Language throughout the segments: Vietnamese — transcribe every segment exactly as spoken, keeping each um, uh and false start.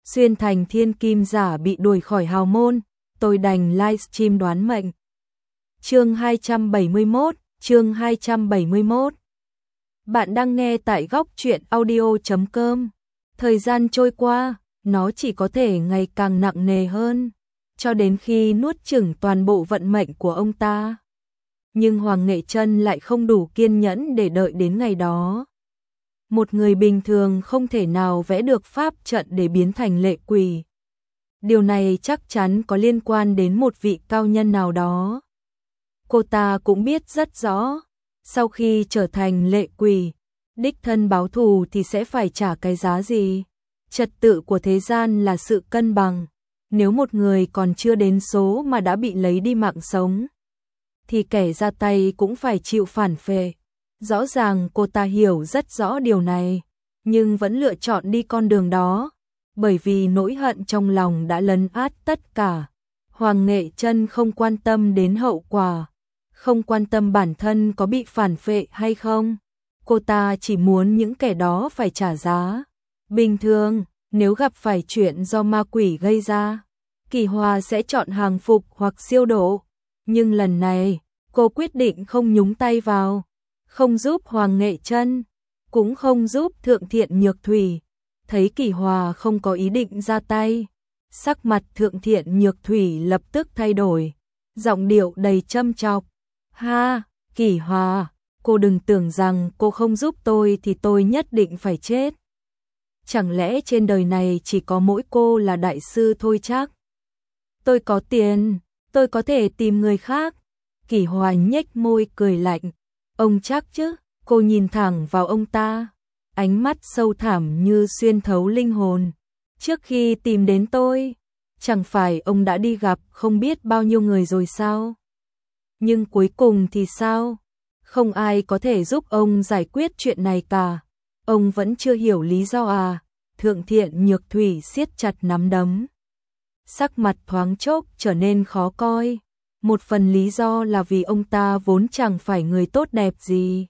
xuyên thành thiên kim giả bị đuổi khỏi hào môn, tôi đành livestream đoán mệnh. Chương hai trăm bảy mươi mốt, chương hai trăm bảy mươi mốt. Bạn đang nghe tại góc truyện audio chấm com. Thời gian trôi qua, nó chỉ có thể ngày càng nặng nề hơn, cho đến khi nuốt chửng toàn bộ vận mệnh của ông ta. Nhưng Hoàng Nghệ Trân lại không đủ kiên nhẫn để đợi đến ngày đó. Một người bình thường không thể nào vẽ được pháp trận để biến thành lệ quỷ. Điều này chắc chắn có liên quan đến một vị cao nhân nào đó. Cô ta cũng biết rất rõ, sau khi trở thành lệ quỷ, đích thân báo thù thì sẽ phải trả cái giá gì. Trật tự của thế gian là sự cân bằng. Nếu một người còn chưa đến số mà đã bị lấy đi mạng sống, thì kẻ ra tay cũng phải chịu phản phệ. Rõ ràng cô ta hiểu rất rõ điều này, nhưng vẫn lựa chọn đi con đường đó, bởi vì nỗi hận trong lòng đã lấn át tất cả. Hoàng Nghệ Trân không quan tâm đến hậu quả, không quan tâm bản thân có bị phản phệ hay không. Cô ta chỉ muốn những kẻ đó phải trả giá. Bình thường, nếu gặp phải chuyện do ma quỷ gây ra, Kỳ Hòa sẽ chọn hàng phục hoặc siêu độ. Nhưng lần này, cô quyết định không nhúng tay vào, không giúp Hoàng Nghệ Trân, cũng không giúp Thượng Thiện Nhược Thủy. Thấy Kỳ Hòa không có ý định ra tay, sắc mặt Thượng Thiện Nhược Thủy lập tức thay đổi, giọng điệu đầy châm chọc. Ha, Kỳ Hòa, cô đừng tưởng rằng cô không giúp tôi thì tôi nhất định phải chết. Chẳng lẽ trên đời này chỉ có mỗi cô là đại sư thôi chắc? Tôi có tiền, tôi có thể tìm người khác. Kỳ Hòa nhếch môi cười lạnh. Ông chắc chứ? Cô nhìn thẳng vào ông ta, ánh mắt sâu thẳm như xuyên thấu linh hồn. Trước khi tìm đến tôi, chẳng phải ông đã đi gặp không biết bao nhiêu người rồi sao? Nhưng cuối cùng thì sao? Không ai có thể giúp ông giải quyết chuyện này cả. Ông vẫn chưa hiểu lý do à? Thượng Thiện Nhược Thủy siết chặt nắm đấm, sắc mặt thoáng chốc trở nên khó coi. Một phần lý do là vì ông ta vốn chẳng phải người tốt đẹp gì,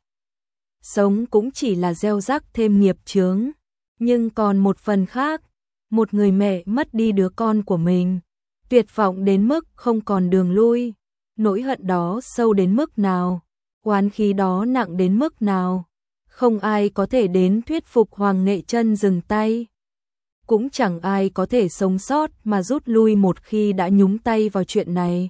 sống cũng chỉ là gieo rắc thêm nghiệp chướng. Nhưng còn một phần khác, một người mẹ mất đi đứa con của mình, tuyệt vọng đến mức không còn đường lui. Nỗi hận đó sâu đến mức nào, oán khí đó nặng đến mức nào, không ai có thể đến thuyết phục Hoàng Nghệ Trân dừng tay. Cũng chẳng ai có thể sống sót mà rút lui một khi đã nhúng tay vào chuyện này.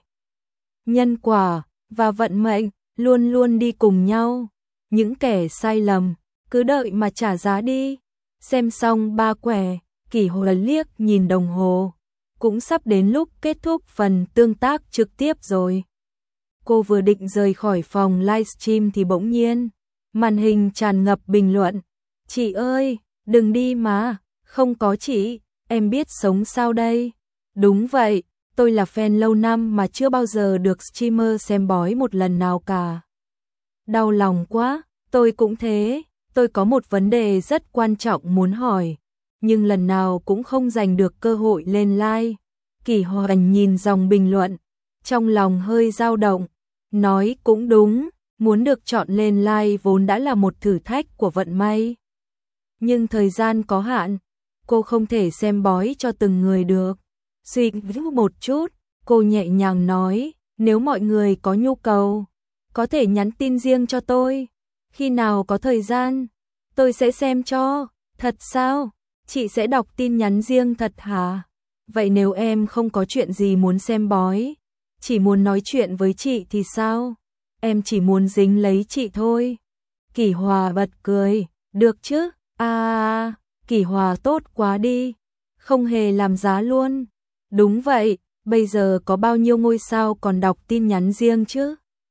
Nhân quả và vận mệnh luôn luôn đi cùng nhau. Những kẻ sai lầm, cứ đợi mà trả giá đi. Xem xong ba quẻ, Kỳ Hòa liếc nhìn đồng hồ. Cũng sắp đến lúc kết thúc phần tương tác trực tiếp rồi. Cô vừa định rời khỏi phòng livestream thì bỗng nhiên, màn hình tràn ngập bình luận. Chị ơi, đừng đi mà, không có chị, em biết sống sao đây? Đúng vậy, tôi là fan lâu năm mà chưa bao giờ được streamer xem bói một lần nào cả. Đau lòng quá, tôi cũng thế, tôi có một vấn đề rất quan trọng muốn hỏi, nhưng lần nào cũng không giành được cơ hội lên live. Kỳ Hòa nhìn dòng bình luận, trong lòng hơi dao động, nói cũng đúng, muốn được chọn lên live vốn đã là một thử thách của vận may. Nhưng thời gian có hạn, cô không thể xem bói cho từng người được. Suy nghĩ một chút, cô nhẹ nhàng nói, nếu mọi người có nhu cầu, có thể nhắn tin riêng cho tôi. Khi nào có thời gian, tôi sẽ xem cho. Thật sao? Chị sẽ đọc tin nhắn riêng thật hả? Vậy nếu em không có chuyện gì muốn xem bói, chỉ muốn nói chuyện với chị thì sao? Em chỉ muốn dính lấy chị thôi. Kỳ Hòa bật cười, được chứ? À, Kỳ Hòa tốt quá đi, không hề làm giá luôn. Đúng vậy, bây giờ có bao nhiêu ngôi sao còn đọc tin nhắn riêng chứ?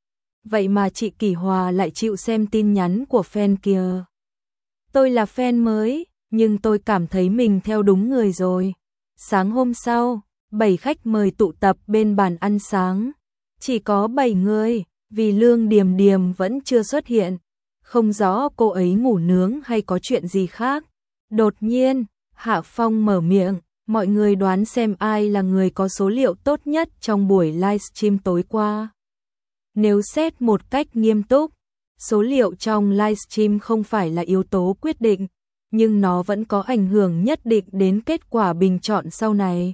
Vậy mà chị Kỳ Hòa lại chịu xem tin nhắn của fan kìa. Tôi là fan mới, nhưng tôi cảm thấy mình theo đúng người rồi. Sáng hôm sau, bảy khách mời tụ tập bên bàn ăn sáng. Chỉ có bảy người, vì Lương Điềm Điềm vẫn chưa xuất hiện. Không rõ cô ấy ngủ nướng hay có chuyện gì khác. Đột nhiên, Hạ Phong mở miệng, mọi người đoán xem ai là người có số liệu tốt nhất trong buổi livestream tối qua. Nếu xét một cách nghiêm túc, số liệu trong livestream không phải là yếu tố quyết định, nhưng nó vẫn có ảnh hưởng nhất định đến kết quả bình chọn sau này.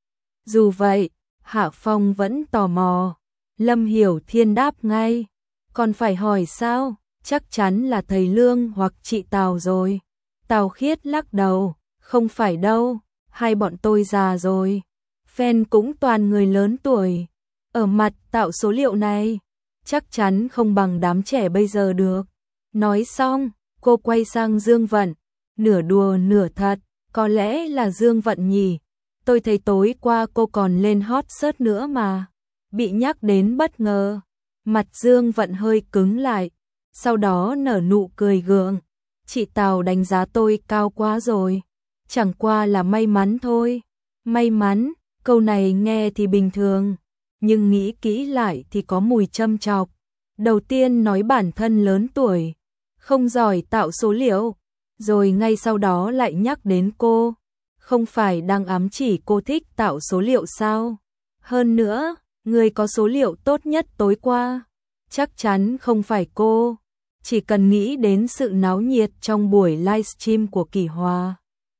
Dù vậy, Hạ Phong vẫn tò mò. Lâm Hiểu Thiên đáp ngay. Còn phải hỏi sao? Chắc chắn là thầy Lương hoặc chị Tào rồi. Tào Khiết lắc đầu. Không phải đâu, hai bọn tôi già rồi. Fan cũng toàn người lớn tuổi. Ở mặt tạo số liệu này, chắc chắn không bằng đám trẻ bây giờ được. Nói xong, cô quay sang Dương Vận. Nửa đùa nửa thật, có lẽ là Dương Vận nhỉ. Tôi thấy tối qua cô còn lên hot search nữa mà. Bị nhắc đến bất ngờ. Mặt Dương Vận hơi cứng lại. Sau đó nở nụ cười gượng. Chị Tào đánh giá tôi cao quá rồi. Chẳng qua là may mắn thôi. May mắn, câu này nghe thì bình thường. Nhưng nghĩ kỹ lại thì có mùi châm chọc. Đầu tiên nói bản thân lớn tuổi, không giỏi tạo số liệu. Rồi ngay sau đó lại nhắc đến cô. Không phải đang ám chỉ cô thích tạo số liệu sao? Hơn nữa, người có số liệu tốt nhất tối qua chắc chắn không phải cô. Chỉ cần nghĩ đến sự náo nhiệt trong buổi livestream của Kỷ Hòa,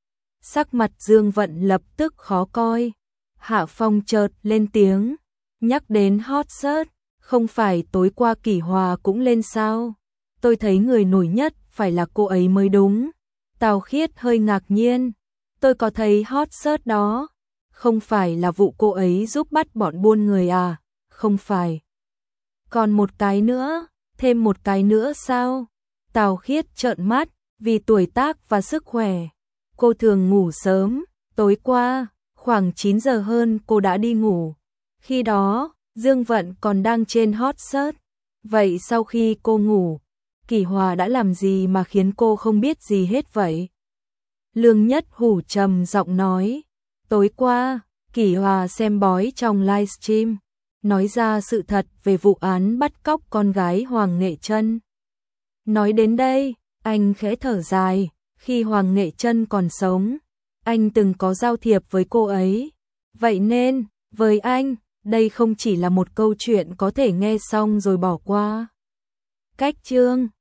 sắc mặt Dương Vận lập tức khó coi. Hạ Phong chợt lên tiếng, nhắc đến hot search, không phải tối qua Kỷ Hòa cũng lên sao? Tôi thấy người nổi nhất phải là cô ấy mới đúng. Tào Khiết hơi ngạc nhiên, tôi có thấy hot search đó. Không phải là vụ cô ấy giúp bắt bọn buôn người à? Không phải. Còn một cái nữa, thêm một cái nữa sao? Tào Khiết trợn mắt, vì tuổi tác và sức khỏe. Cô thường ngủ sớm, tối qua, khoảng chín giờ hơn cô đã đi ngủ. Khi đó, Dương Vận còn đang trên hot search. Vậy sau khi cô ngủ, Kỷ Hòa đã làm gì mà khiến cô không biết gì hết vậy? Lương Nhất Hủ trầm giọng nói. Tối qua, Kỷ Hòa xem bói trong livestream, nói ra sự thật về vụ án bắt cóc con gái Hoàng Nghệ Trân. Nói đến đây, anh khẽ thở dài, khi Hoàng Nghệ Trân còn sống, anh từng có giao thiệp với cô ấy. Vậy nên, với anh, đây không chỉ là một câu chuyện có thể nghe xong rồi bỏ qua. Cách chương